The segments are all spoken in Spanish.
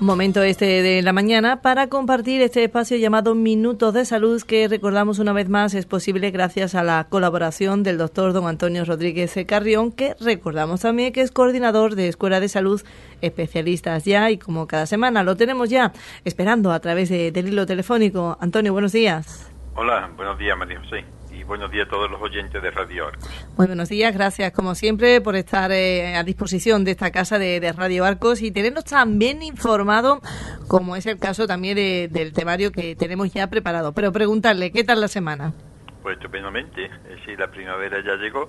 Momento de la mañana para compartir este espacio llamado Minutos de Salud, que recordamos una vez más es posible gracias a la colaboración del doctor don Antonio Rodríguez Carrión, que recordamos también que es coordinador de Escuela de Salud Especialistas Ya, y como cada semana lo tenemos ya esperando a través del hilo telefónico. Antonio, buenos días. Hola, buenos días, María José, y buenos días a todos los oyentes de Radio Arcos. Muy buenos días, gracias como siempre por estar a disposición de esta casa de Radio Arcos y tenernos también informado, como es el caso también del temario que tenemos ya preparado. Pero preguntarle, ¿qué tal la semana? Pues estupendamente, sí, la primavera ya llegó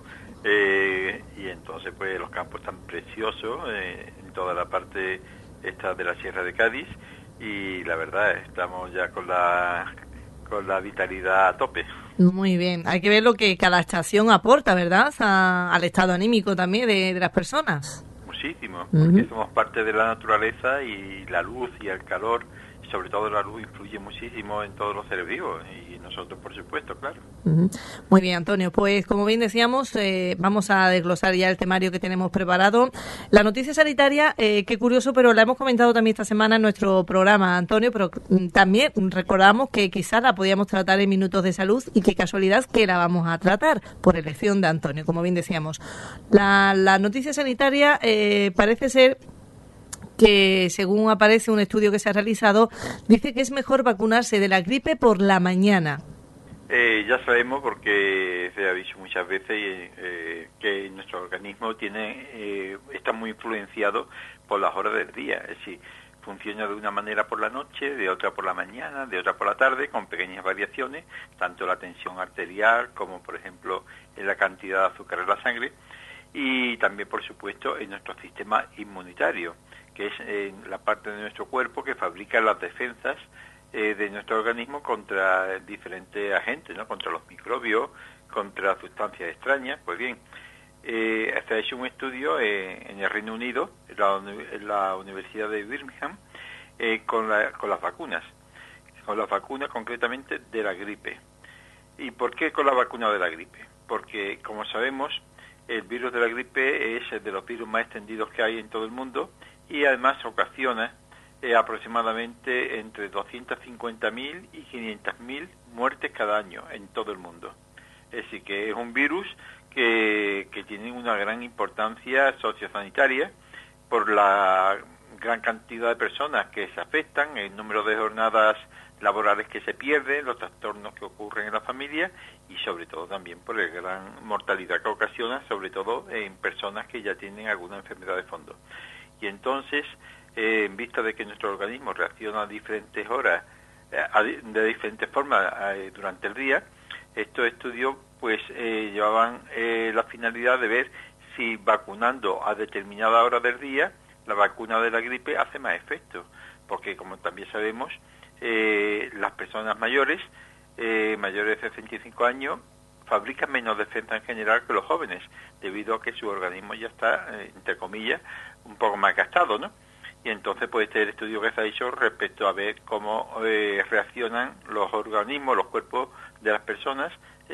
y entonces pues los campos están preciosos en toda la parte esta de la Sierra de Cádiz, y la verdad estamos ya con la vitalidad a tope. Muy bien, hay que ver lo que cada estación aporta, ¿verdad?, al estado anímico también de las personas. Muchísimo, porque somos parte de la naturaleza y la luz y el calor, y sobre todo la luz, influye muchísimo en todos los seres vivos, y nosotros por supuesto, claro. Muy bien, Antonio, pues como bien decíamos, vamos a desglosar ya el temario que tenemos preparado. La noticia sanitaria, qué curioso, pero la hemos comentado también esta semana en nuestro programa, Antonio, pero también recordamos que quizás la podíamos tratar en Minutos de Salud, y qué casualidad que la vamos a tratar por elección de Antonio, como bien decíamos. La noticia sanitaria parece ser que, según aparece un estudio que se ha realizado, dice que es mejor vacunarse de la gripe por la mañana. Ya sabemos, porque se ha dicho muchas veces, que nuestro organismo está muy influenciado por las horas del día. Es decir, funciona de una manera por la noche, de otra por la mañana, de otra por la tarde, con pequeñas variaciones, tanto la tensión arterial como, por ejemplo, en la cantidad de azúcar en la sangre, y también, por supuesto, en nuestro sistema inmunitario, que es la parte de nuestro cuerpo que fabrica las defensas de nuestro organismo contra diferentes agentes, ¿no?, contra los microbios, contra sustancias extrañas. Pues bien, se ha hecho un estudio en el Reino Unido, en la Universidad de Birmingham, con las vacunas concretamente de la gripe. ¿Y por qué con la vacuna de la gripe? Porque, como sabemos, el virus de la gripe es de los virus más extendidos que hay en todo el mundo, y además ocasiona aproximadamente entre 250.000 y 500.000 muertes cada año en todo el mundo. Es decir, que es un virus que tiene una gran importancia sociosanitaria por la gran cantidad de personas que se afectan, el número de jornadas laborales que se pierden, los trastornos que ocurren en la familia, y sobre todo también por la gran mortalidad que ocasiona, sobre todo en personas que ya tienen alguna enfermedad de fondo. Y entonces, en vista de que nuestro organismo reacciona a diferentes horas, de diferentes formas durante el día, estos estudios pues llevaban la finalidad de ver si vacunando a determinada hora del día, la vacuna de la gripe hace más efecto, porque como también sabemos, las personas mayores de 65 años, fabrican menos defensa en general que los jóvenes, debido a que su organismo ya está, entre comillas, un poco más gastado, ¿no? Y entonces, pues este es el estudio que se ha hecho respecto a ver cómo reaccionan los organismos, los cuerpos de las personas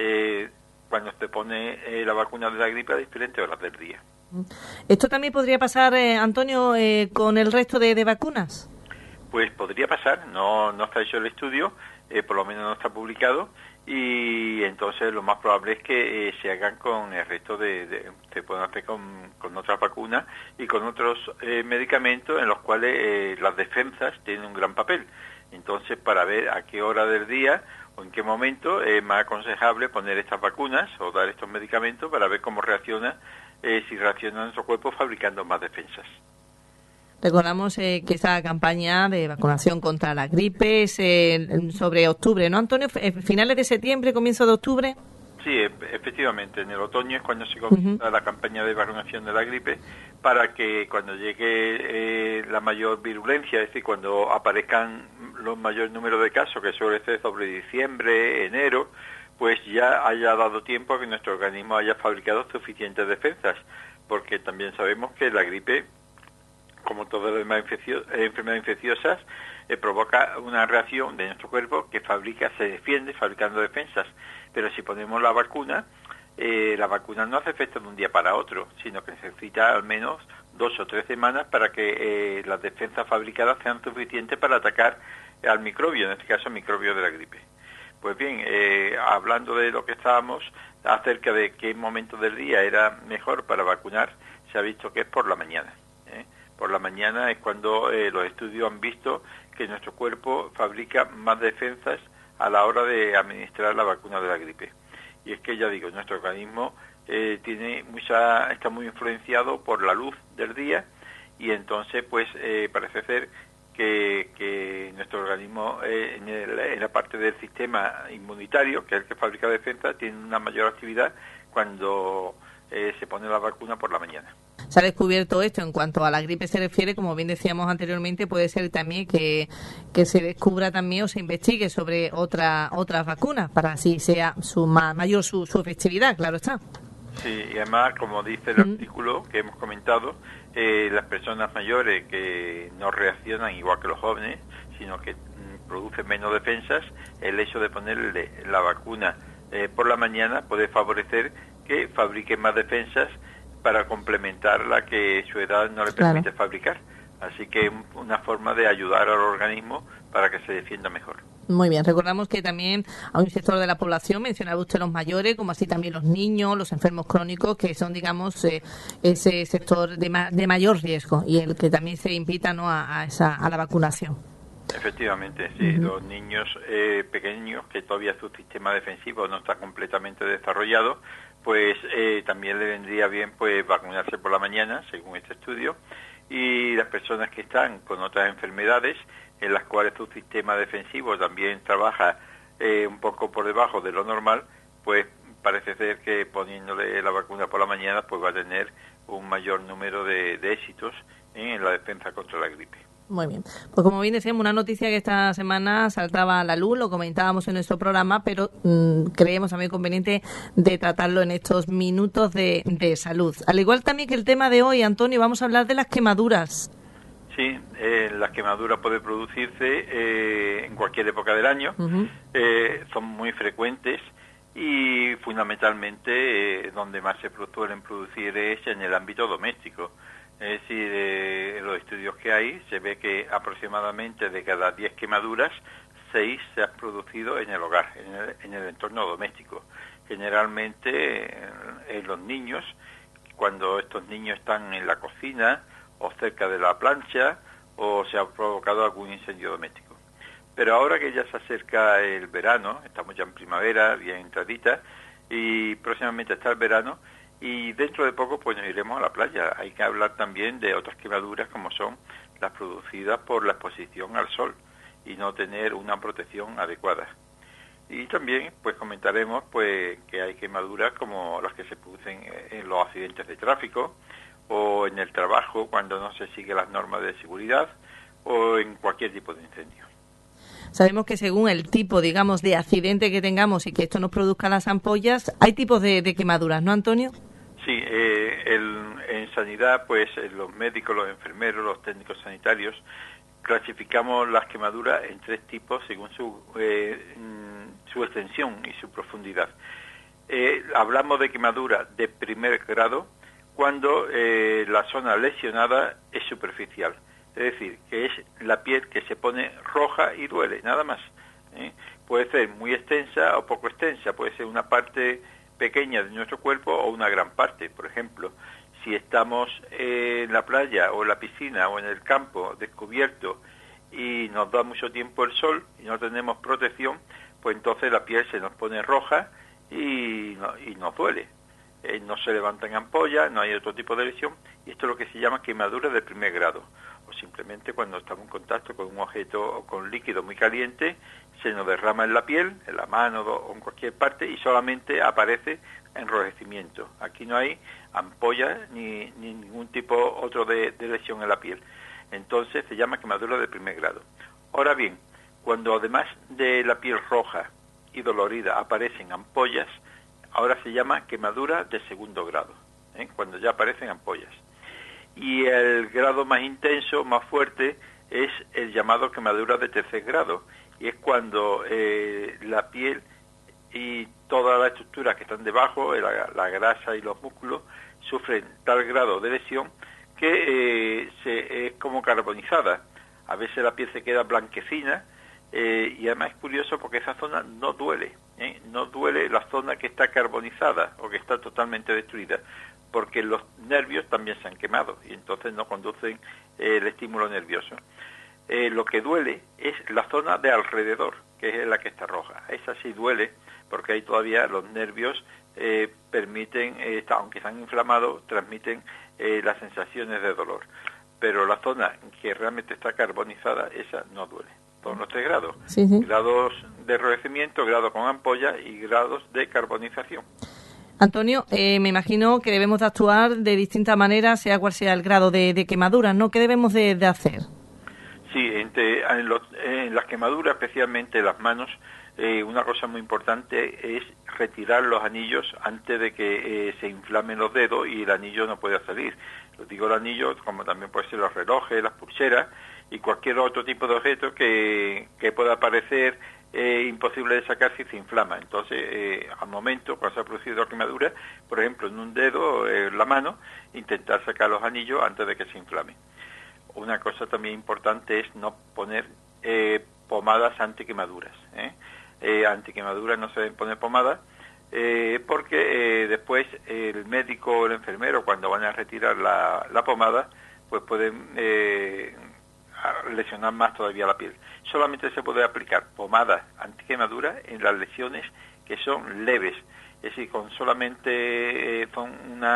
cuando se pone la vacuna de la gripe a diferentes horas del día. ¿Esto también podría pasar, Antonio, con el resto de vacunas? Pues podría pasar, no está hecho el estudio, por lo menos no está publicado, y entonces lo más probable es que se hagan con el resto se pueden hacer con otras vacunas y con otros medicamentos en los cuales las defensas tienen un gran papel. Entonces, para ver a qué hora del día o en qué momento es más aconsejable poner estas vacunas o dar estos medicamentos para ver cómo reacciona, si reacciona nuestro cuerpo fabricando más defensas. Recordamos que esta campaña de vacunación contra la gripe es sobre octubre, ¿no, Antonio? ¿Finales de septiembre, comienzo de octubre? Sí, efectivamente, en el otoño es cuando se comienza la campaña de vacunación de la gripe, para que cuando llegue la mayor virulencia, es decir, cuando aparezcan los mayores números de casos, que suele ser sobre diciembre, enero, pues ya haya dado tiempo a que nuestro organismo haya fabricado suficientes defensas, porque también sabemos que la gripe, como todas las demás enfermedades infecciosas, provoca una reacción de nuestro cuerpo que se defiende fabricando defensas. Pero si ponemos la vacuna, la vacuna no hace efecto de un día para otro, sino que necesita al menos 2 o 3 semanas para que las defensas fabricadas sean suficientes para atacar al microbio, en este caso al microbio de la gripe. Pues bien, hablando de lo que estábamos acerca de qué momento del día era mejor para vacunar, se ha visto que es por la mañana. Por la mañana es cuando los estudios han visto que nuestro cuerpo fabrica más defensas a la hora de administrar la vacuna de la gripe. Y es que, ya digo, nuestro organismo está muy influenciado por la luz del día, y entonces pues parece ser que nuestro organismo en la parte del sistema inmunitario, que es el que fabrica defensa, tiene una mayor actividad cuando se pone la vacuna por la mañana. Se ha descubierto esto en cuanto a la gripe se refiere, como bien decíamos anteriormente, puede ser también que se descubra también o se investigue sobre otras vacunas para así sea mayor su efectividad, claro está. Sí, y además, como dice el artículo que hemos comentado, las personas mayores que no reaccionan igual que los jóvenes, sino que producen menos defensas, el hecho de ponerle la vacuna por la mañana puede favorecer que fabriquen más defensas para complementar la que su edad no le permite fabricar. Así que es una forma de ayudar al organismo para que se defienda mejor. Muy bien, recordamos que también hay un sector de la población, mencionaba usted los mayores, como así también los niños, los enfermos crónicos, que son, digamos, ese sector de mayor riesgo y el que también se invita, ¿no?, a la vacunación. Efectivamente, sí, los niños pequeños que todavía su sistema defensivo no está completamente desarrollado, pues también le vendría bien pues vacunarse por la mañana, según este estudio, y las personas que están con otras enfermedades en las cuales su sistema defensivo también trabaja un poco por debajo de lo normal, pues parece ser que poniéndole la vacuna por la mañana pues va a tener un mayor número de éxitos en la defensa contra la gripe. Muy bien. Pues como bien decíamos, una noticia que esta semana saltaba a la luz, lo comentábamos en nuestro programa, pero creemos también conveniente de tratarlo en estos minutos de salud. Al igual también que el tema de hoy, Antonio, vamos a hablar de las quemaduras. Sí, la quemadura puede producirse en cualquier época del año, son muy frecuentes y fundamentalmente donde más se suelen producir es en el ámbito doméstico. Es decir, en los estudios que hay se ve que aproximadamente de cada 10 quemaduras, 6 se han producido en el hogar, en el entorno doméstico. Generalmente en los niños, cuando estos niños están en la cocina o cerca de la plancha o se ha provocado algún incendio doméstico. Pero ahora que ya se acerca el verano, estamos ya en primavera, bien entradita, y próximamente está el verano, y dentro de poco pues nos iremos a la playa. Hay que hablar también de otras quemaduras como son las producidas por la exposición al sol y no tener una protección adecuada. Y también pues comentaremos pues que hay quemaduras como las que se producen en los accidentes de tráfico o en el trabajo cuando no se siguen las normas de seguridad o en cualquier tipo de incendio. Sabemos que según el tipo, digamos, de accidente que tengamos y que esto nos produzca las ampollas, hay tipos de quemaduras, ¿no, Antonio? Sí, en sanidad, pues los médicos, los enfermeros, los técnicos sanitarios, clasificamos las quemaduras en 3 tipos según su extensión y su profundidad. Hablamos de quemadura de primer grado cuando la zona lesionada es superficial, es decir, que es la piel que se pone roja y duele, nada más. Puede ser muy extensa o poco extensa, puede ser una parte pequeña de nuestro cuerpo o una gran parte. Por ejemplo, si estamos en la playa o en la piscina o en el campo descubierto y nos da mucho tiempo el sol y no tenemos protección, pues entonces la piel se nos pone roja y nos duele. No se levantan ampollas, no hay otro tipo de lesión, y esto es lo que se llama quemadura de primer grado, o simplemente cuando estamos en contacto con un objeto o con líquido muy caliente, se nos derrama en la piel, en la mano o en cualquier parte, y solamente aparece enrojecimiento. Aquí no hay ampollas ni ningún tipo otro de lesión en la piel. Entonces se llama quemadura de primer grado. Ahora bien, cuando además de la piel roja y dolorida aparecen ampollas, ahora se llama quemadura de segundo grado, cuando ya aparecen ampollas. Y el grado más intenso, más fuerte, es el llamado quemadura de tercer grado, y es cuando la piel y todas las estructuras que están debajo, la grasa y los músculos, sufren tal grado de lesión que es como carbonizada. A veces la piel se queda blanquecina, y además es curioso porque esa zona no duele, no duele la zona que está carbonizada o que está totalmente destruida, porque los nervios también se han quemado y entonces no conducen el estímulo nervioso. Lo que duele es la zona de alrededor, que es la que está roja. Esa sí duele porque ahí todavía los nervios permiten, aunque están inflamados, transmiten las sensaciones de dolor. Pero la zona que realmente está carbonizada, esa no duele. Son los 3 grados. Sí, sí. Grados de enrojecimiento, grado con ampolla y grados de carbonización. Antonio, me imagino que debemos de actuar de distintas maneras, sea cual sea el grado de quemadura, ¿no? ¿Qué debemos de hacer? Sí, en las quemaduras, especialmente las manos, una cosa muy importante es retirar los anillos antes de que se inflamen los dedos y el anillo no pueda salir. Lo digo el anillo, como también puede ser los relojes, las pulseras y cualquier otro tipo de objeto que pueda parecer imposible de sacar si se inflama. Entonces, al momento, cuando se ha producido la quemadura, por ejemplo, en un dedo, la mano, intentar sacar los anillos antes de que se inflame. Una cosa también importante es no poner pomadas antiquemaduras. Antiquemaduras no se deben poner pomadas porque después el médico o el enfermero, cuando van a retirar la pomada, pues pueden lesionar más todavía la piel. Solamente se puede aplicar pomada antiquemadura en las lesiones que son leves, es decir, con solamente son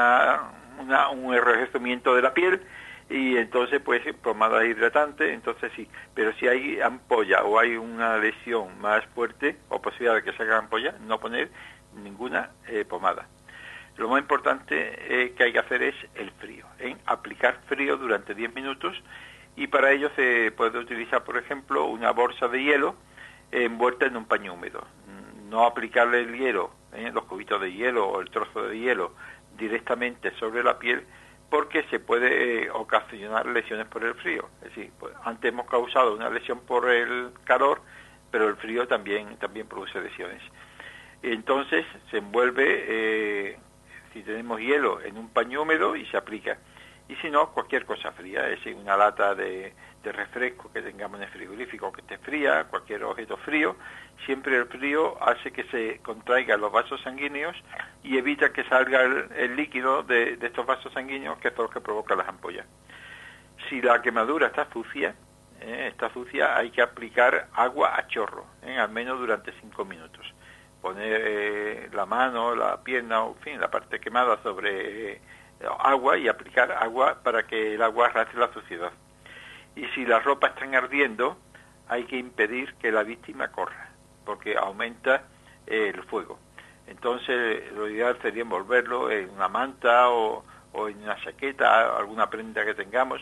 un enrojecimiento de la piel y entonces pues pomada hidratante, entonces sí, pero si hay ampolla o hay una lesión más fuerte o posibilidad de que se haga ampolla, no poner ninguna pomada. Lo más importante que hay que hacer es el frío, aplicar frío durante 10 minutos y para ello se puede utilizar, por ejemplo, una bolsa de hielo envuelta en un paño húmedo. No aplicarle el hielo, los cubitos de hielo o el trozo de hielo directamente sobre la piel porque se puede ocasionar lesiones por el frío. Es decir, pues, antes hemos causado una lesión por el calor, pero el frío también produce lesiones. Entonces se envuelve, si tenemos hielo, en un paño húmedo y se aplica. Y si no, cualquier cosa fría, es decir, una lata de refresco que tengamos en el frigorífico que esté fría, cualquier objeto frío, siempre el frío hace que se contraigan los vasos sanguíneos y evita que salga el líquido de estos vasos sanguíneos, que es lo que provoca las ampollas. Si la quemadura está sucia, hay que aplicar agua a chorro, al menos durante 5 minutos. Poner la mano, la pierna, en fin, la parte quemada sobre agua y aplicar agua para que el agua arrastre la suciedad. Y si la ropa está ardiendo, hay que impedir que la víctima corra, porque aumenta el fuego. Entonces, lo ideal sería envolverlo en una manta o en una chaqueta, alguna prenda que tengamos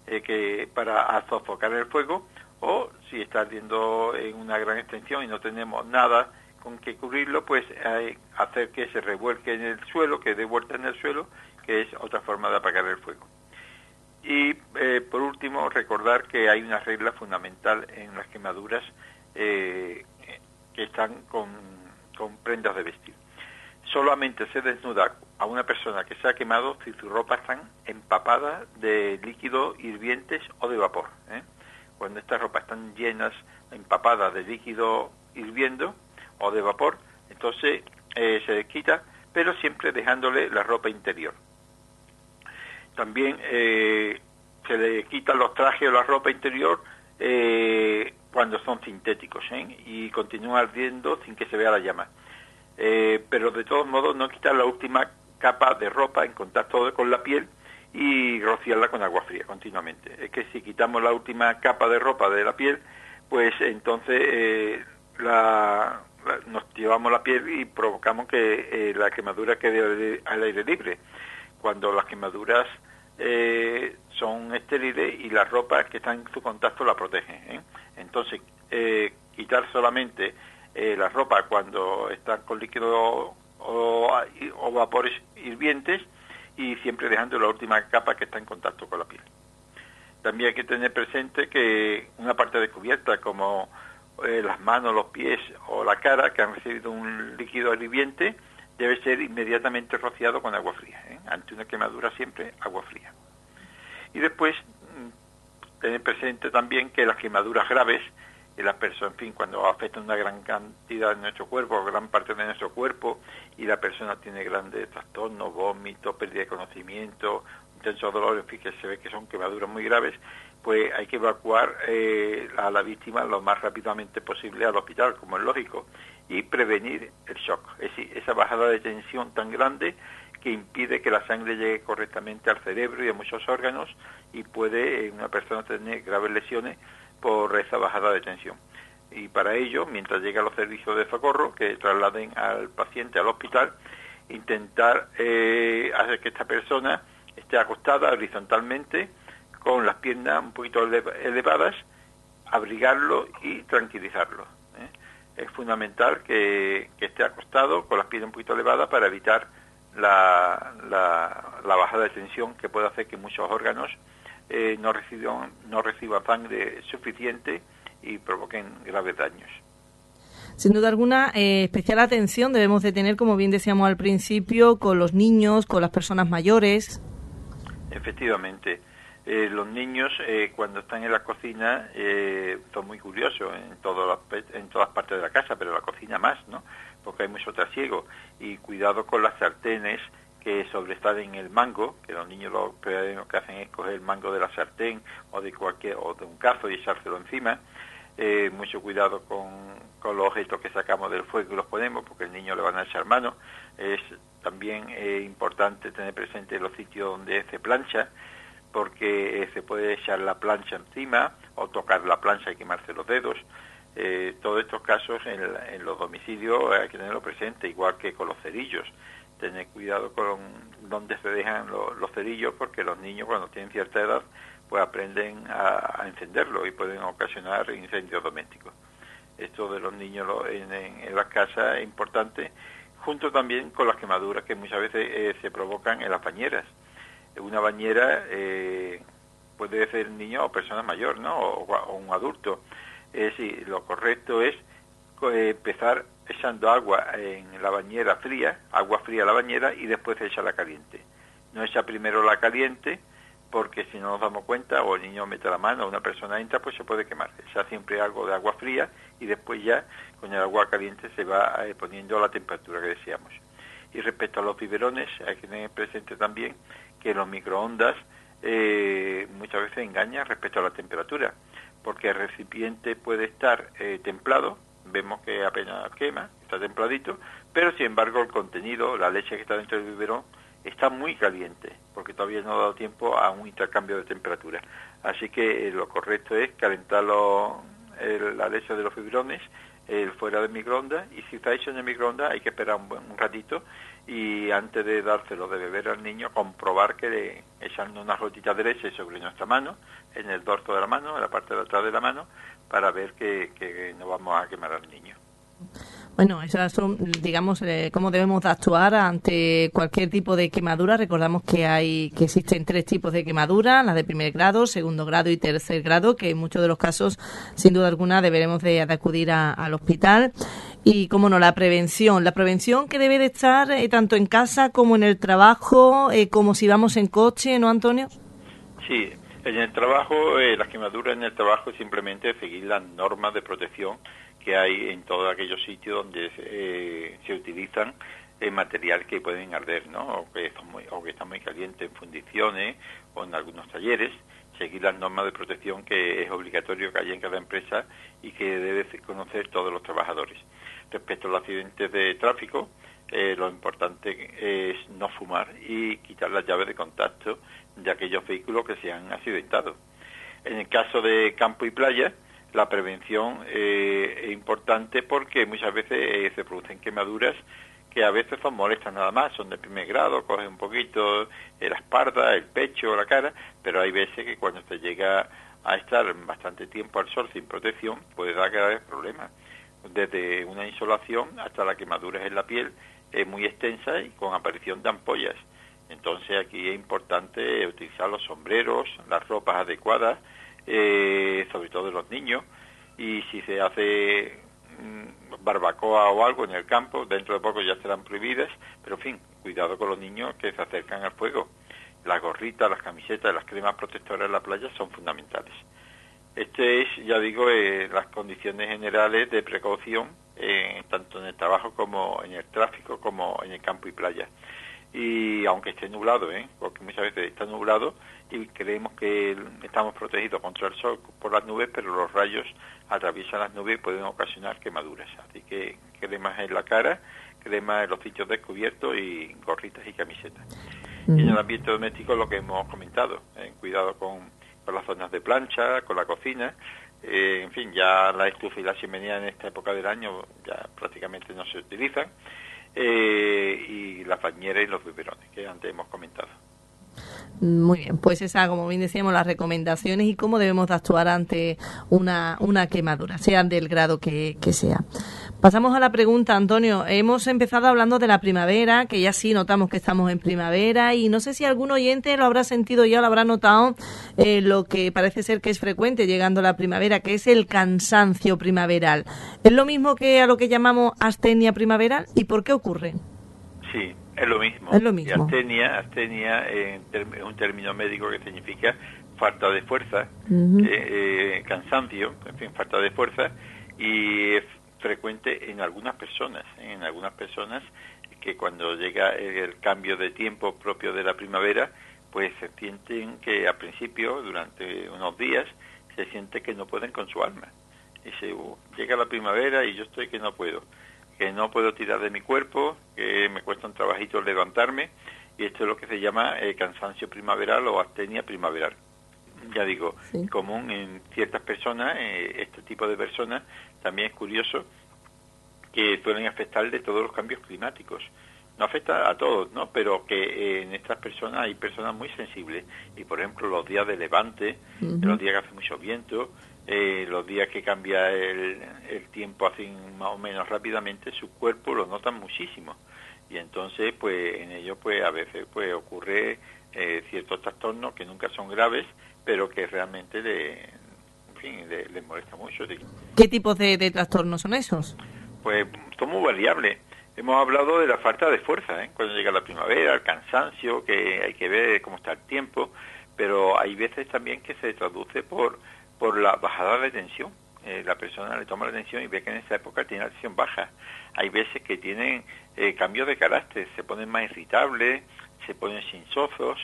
para sofocar el fuego, o si está ardiendo en una gran extensión y no tenemos nada con que cubrirlo, pues hacer que se revuelque en el suelo, que dé vuelta en el suelo, que es otra forma de apagar el fuego. Y por último, recordar que hay una regla fundamental en las quemaduras que están con prendas de vestir. Solamente se desnuda a una persona que se ha quemado si su ropa están empapadas de líquidos hirvientes o de vapor. Cuando estas ropas están llenas, empapadas de líquido hirviendo o de vapor, entonces se les quita, pero siempre dejándole la ropa interior. También se le quitan los trajes o la ropa interior cuando son sintéticos y continúa ardiendo sin que se vea la llama. Pero de todos modos no quitar la última capa de ropa en contacto con la piel y rociarla con agua fría continuamente. Es que si quitamos la última capa de ropa de la piel, pues entonces nos llevamos la piel y provocamos que la quemadura quede al aire libre, cuando las quemaduras son estériles y la ropa que está en su contacto la protege. Entonces, quitar solamente la ropa cuando está con líquido o vapores hirvientes y siempre dejando la última capa que está en contacto con la piel. También hay que tener presente que una parte descubierta como las manos, los pies o la cara que han recibido un líquido hirviente, debe ser inmediatamente rociado con agua fría. Ante una quemadura siempre agua fría. Y después tener presente también que las quemaduras graves, las personas, en fin, cuando afectan una gran cantidad de nuestro cuerpo, gran parte de nuestro cuerpo, y la persona tiene grandes trastornos, vómitos, pérdida de conocimiento, intenso dolor, en fin, que se ve que son quemaduras muy graves, pues hay que evacuar a la víctima lo más rápidamente posible al hospital, como es lógico, y prevenir el shock, es decir, esa bajada de tensión tan grande que impide que la sangre llegue correctamente al cerebro y a muchos órganos, y puede una persona tener graves lesiones por esa bajada de tensión. Y para ello, mientras llega a los servicios de socorro, que trasladen al paciente al hospital, intentar hacer que esta persona esté acostada horizontalmente, con las piernas un poquito elevadas, abrigarlo y tranquilizarlo. Es fundamental que esté acostado con las piernas un poquito elevadas para evitar la bajada de tensión que puede hacer que muchos órganos no reciban sangre suficiente y provoquen graves daños. Sin duda alguna, especial atención debemos de tener, como bien decíamos al principio, con los niños, con las personas mayores. Efectivamente. Los niños, cuando están en la cocina, son muy curiosos en todas partes de la casa, pero en la cocina más, ¿no? Porque hay mucho trasiego. Y cuidado con las sartenes que sobresalen el mango, que los niños lo que hacen es coger el mango de la sartén o de un cazo y echárselo encima. Mucho cuidado con los objetos que sacamos del fuego y los ponemos, porque el niño le van a echar mano. Es también importante tener presente los sitios donde se plancha, porque se puede echar la plancha encima o tocar la plancha y quemarse los dedos. Todos estos casos en los domicilios hay que tenerlo presente, igual que con los cerillos. Tener cuidado con dónde se dejan los cerillos, porque los niños cuando tienen cierta edad pues aprenden a encenderlo y pueden ocasionar incendios domésticos. Esto de los niños en las casas es importante, junto también con las quemaduras que muchas veces se provocan en las bañeras. Una bañera puede ser niño o persona mayor, ¿no? O un adulto. Es decir, lo correcto es empezar echando agua en la bañera fría, agua fría a la bañera, y después echa la caliente. No echa primero la caliente, porque si no nos damos cuenta, o el niño mete la mano, o una persona entra, pues se puede quemar. Echa siempre algo de agua fría, y después ya con el agua caliente se va poniendo a la temperatura que deseamos. Y respecto a los biberones, hay que tener presente también que los microondas muchas veces engañan respecto a la temperatura, porque el recipiente puede estar templado, vemos que apenas quema, está templadito, pero sin embargo el contenido, la leche que está dentro del biberón, está muy caliente, porque todavía no ha dado tiempo a un intercambio de temperatura. Así que lo correcto es calentar la leche de los biberones fuera del microondas, y si está hecho en el microondas hay que esperar un ratito, y antes de dárselo de beber al niño, comprobar que echando unas gotitas de leche sobre nuestra mano, en el dorso de la mano, en la parte de atrás de la mano, para ver que no vamos a quemar al niño. Bueno, esas son, digamos, cómo debemos de actuar ante cualquier tipo de quemadura. Recordamos que existen 3 tipos de quemadura: la de primer grado, segundo grado y tercer grado, que en muchos de los casos, sin duda alguna, deberemos de acudir al hospital. Y, cómo no, la prevención que debe de estar tanto en casa como en el trabajo, como si vamos en coche, ¿no, Antonio? Sí, en el trabajo, las quemaduras en el trabajo es simplemente seguir las normas de protección que hay en todos aquellos sitios donde se utilizan material que pueden arder, ¿no? O que están muy calientes, en fundiciones o en algunos talleres. Seguir las normas de protección que es obligatorio que haya en cada empresa y que debe conocer todos los trabajadores. Respecto a los accidentes de tráfico, lo importante es no fumar y quitar las llaves de contacto de aquellos vehículos que se han accidentado. En el caso de campo y playa, la prevención es importante, porque muchas veces se producen quemaduras que a veces son molestas nada más, son de primer grado, cogen un poquito la espalda, el pecho, la cara, pero hay veces que cuando se llega a estar bastante tiempo al sol sin protección puede dar graves problemas, desde una insolación hasta la quemadura en la piel muy extensa y con aparición de ampollas. Entonces aquí es importante utilizar los sombreros, las ropas adecuadas, sobre todo de los niños, y si se hace barbacoa o algo en el campo, dentro de poco ya serán prohibidas, pero en fin, cuidado con los niños que se acercan al fuego. Las gorritas, las camisetas, las cremas protectoras en la playa son fundamentales. Este es, ya digo, las condiciones generales de precaución, tanto en el trabajo como en el tráfico, como en el campo y playa. Y aunque esté nublado, porque muchas veces está nublado y creemos que estamos protegidos contra el sol por las nubes, pero los rayos atraviesan las nubes y pueden ocasionar quemaduras. Así que cremas en la cara, cremas en los sitios descubiertos y gorritas y camisetas. Y en el ambiente doméstico lo que hemos comentado, cuidado con las zonas de plancha, con la cocina, en fin, ya la estufa y la chimenea en esta época del año ya prácticamente no se utilizan, y las bañeras y los biberones que antes hemos comentado. Muy bien, pues esa, como bien decíamos, las recomendaciones y cómo debemos de actuar ante una quemadura, sea del grado que sea. Pasamos a la pregunta, Antonio. Hemos empezado hablando de la primavera, que ya sí notamos que estamos en primavera, y no sé si algún oyente lo habrá sentido ya, lo habrá notado, lo que parece ser que es frecuente llegando la primavera, que es el cansancio primaveral. ¿Es lo mismo que a lo que llamamos astenia primaveral? ¿Y por qué ocurre? Sí, es lo mismo. Es lo mismo. Y astenia es un término médico que significa falta de fuerza, cansancio, en fin, falta de fuerza, y es frecuente en algunas personas que cuando llega el cambio de tiempo propio de la primavera, pues se sienten que al principio, durante unos días, se siente que no pueden con su alma. Dice, llega la primavera y yo estoy que no puedo tirar de mi cuerpo, que me cuesta un trabajito levantarme, y esto es lo que se llama cansancio primaveral o astenia primaveral. Ya digo, sí, común en ciertas personas, este tipo de personas, también es curioso que suelen afectar de todos los cambios climáticos. No afecta a todos, ¿no? Pero que en estas personas hay personas muy sensibles, y por ejemplo los días de levante, los días que hace mucho viento, los días que cambia el tiempo así más o menos rápidamente, su cuerpo lo notan muchísimo, y entonces pues en ello pues a veces pues ocurre ciertos trastornos que nunca son graves, pero que realmente les molesta mucho. ¿Qué tipos de trastornos son esos? Pues son muy variables. Hemos hablado de la falta de fuerza, cuando llega la primavera, el cansancio, que hay que ver cómo está el tiempo, pero hay veces también que se traduce por la bajada de tensión. La persona le toma la tensión y ve que en esa época tiene la tensión baja. Hay veces que tienen cambios de carácter, se ponen más irritables, se ponen sinsozos,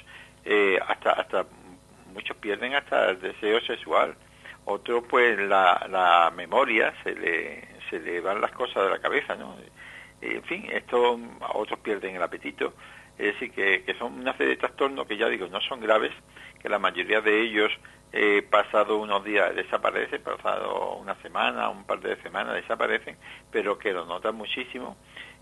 hasta muchos pierden hasta el deseo sexual. Otros pues la memoria, se le van las cosas de la cabeza, ¿no? En fin, otros pierden el apetito. Es decir, que son una serie de trastornos que ya digo, no son graves, que la mayoría de ellos pasado unos días desaparecen, pasado una semana, un par de semanas desaparecen, pero que lo notan muchísimo,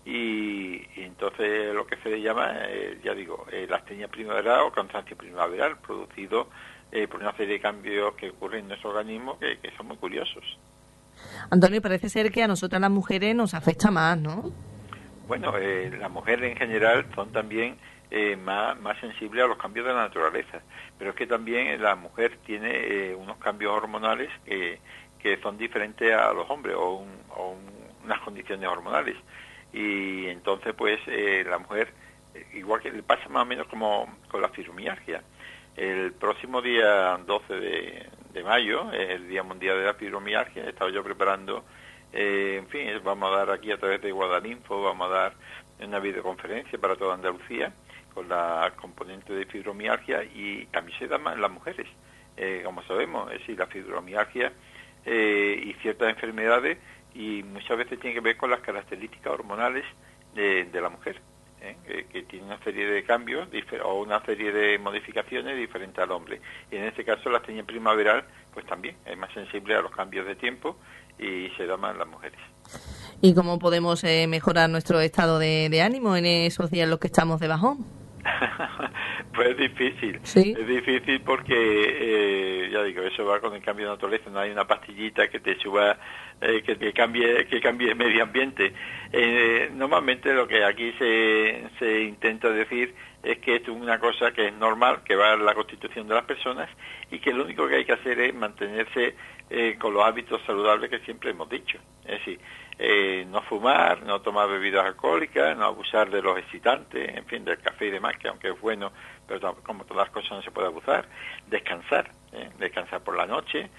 y entonces lo que se le llama, ya digo, la astenia primaveral o cansancio primaveral, producido por una serie de cambios que ocurren en nuestro organismo que son muy curiosos. Antonio, parece ser que a nosotras las mujeres nos afecta más, ¿no? Bueno, las mujeres en general son también más sensibles a los cambios de la naturaleza, pero es que también la mujer tiene unos cambios hormonales que son diferentes a los hombres, o unas condiciones hormonales, y entonces pues la mujer, igual que le pasa más o menos como con la fibromialgia. El próximo día 12 de mayo, el Día Mundial de la Fibromialgia, he estado yo preparando, en fin, vamos a dar aquí a través de Guadalinfo, vamos a dar una videoconferencia para toda Andalucía con la componente de fibromialgia, y también se da más en las mujeres, como sabemos, es decir, la fibromialgia y ciertas enfermedades, y muchas veces tiene que ver con las características hormonales de la mujer, que tiene una serie de cambios o una serie de modificaciones diferentes al hombre, y en este caso la astenia primaveral pues también es más sensible a los cambios de tiempo y se da más en las mujeres. ¿Y cómo podemos mejorar nuestro estado de ánimo en esos días en los que estamos de bajón? Pues es difícil, ¿sí? Es difícil porque ya digo, eso va con el cambio de naturaleza, no hay una pastillita que te suba, que cambie el medio ambiente. Normalmente lo que aquí se intenta decir es que esto es una cosa que es normal, que va a la constitución de las personas y que lo único que hay que hacer es mantenerse con los hábitos saludables que siempre hemos dicho. Es decir, no fumar, no tomar bebidas alcohólicas, no abusar de los excitantes, en fin, del café y demás, que aunque es bueno, pero como todas las cosas no se puede abusar. Descansar, descansar por la noche,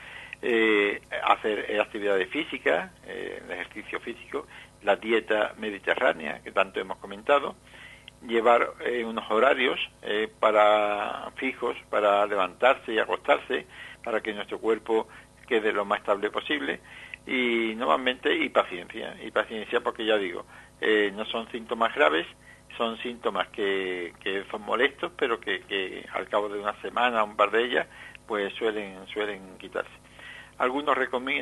hacer actividades físicas, el ejercicio físico, la dieta mediterránea, que tanto hemos comentado, llevar unos horarios fijos para levantarse y acostarse, para que nuestro cuerpo quede lo más estable posible, y nuevamente y paciencia porque ya digo, no son síntomas graves, son síntomas que son molestos, pero que al cabo de una semana, un par de ellas, pues suelen quitarse. Algunos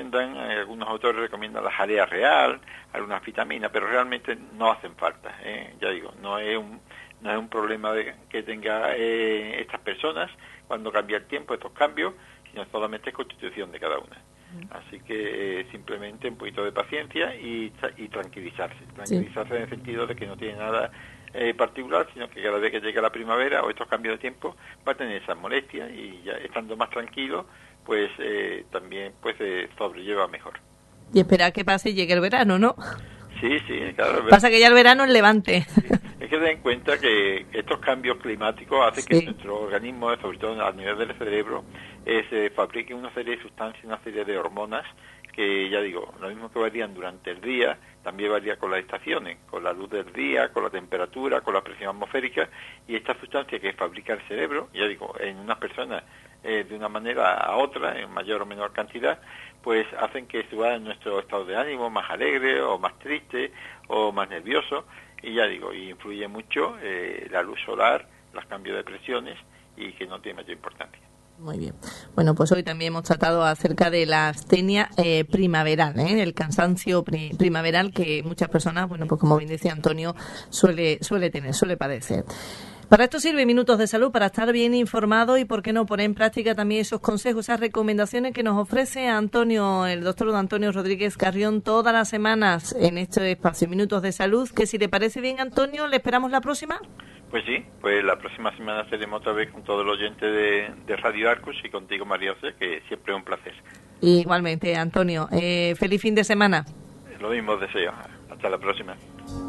algunos autores recomiendan la jalea real, algunas vitaminas, pero realmente no hacen falta. Ya digo, no es un problema que tenga estas personas cuando cambia el tiempo, estos cambios, sino solamente es constitución de cada una. Así que simplemente un poquito de paciencia y tranquilizarse. Tranquilizarse en el sentido de que no tiene nada particular, sino que cada vez que llega la primavera o estos cambios de tiempo va a tener esas molestias y ya estando más tranquilo, pues también pues sobrelleva mejor. Y esperar que pase y llegue el verano, ¿no? Sí, claro. Pasa que ya el verano es levante. Sí. Es que ten en cuenta que estos cambios climáticos hacen que nuestro organismo, sobre todo a nivel del cerebro, se fabrique una serie de sustancias, una serie de hormonas que, ya digo, lo mismo que varían durante el día, también varía con las estaciones, con la luz del día, con la temperatura, con la presión atmosférica, y estas sustancias que fabrica el cerebro, ya digo, en unas personas de una manera a otra, en mayor o menor cantidad, pues hacen que suba nuestro estado de ánimo más alegre o más triste o más nervioso, y ya digo, y influye mucho la luz solar, los cambios de presiones, y que no tiene mayor importancia. Muy bien. Bueno, pues hoy también hemos tratado acerca de la astenia primaveral, el cansancio primaveral que muchas personas, bueno, pues como bien decía Antonio, suele padecer. Para esto sirve Minutos de Salud, para estar bien informado y, por qué no, poner en práctica también esos consejos, esas recomendaciones que nos ofrece Antonio, el doctor Antonio Rodríguez Carrión, todas las semanas en este espacio Minutos de Salud, que si te parece bien, Antonio, ¿le esperamos la próxima? Pues sí, pues la próxima semana estaremos otra vez con todo el oyente de Radio Arcus y contigo, María José, que siempre es un placer. Igualmente, Antonio. Feliz fin de semana. Lo mismo deseo. Hasta la próxima.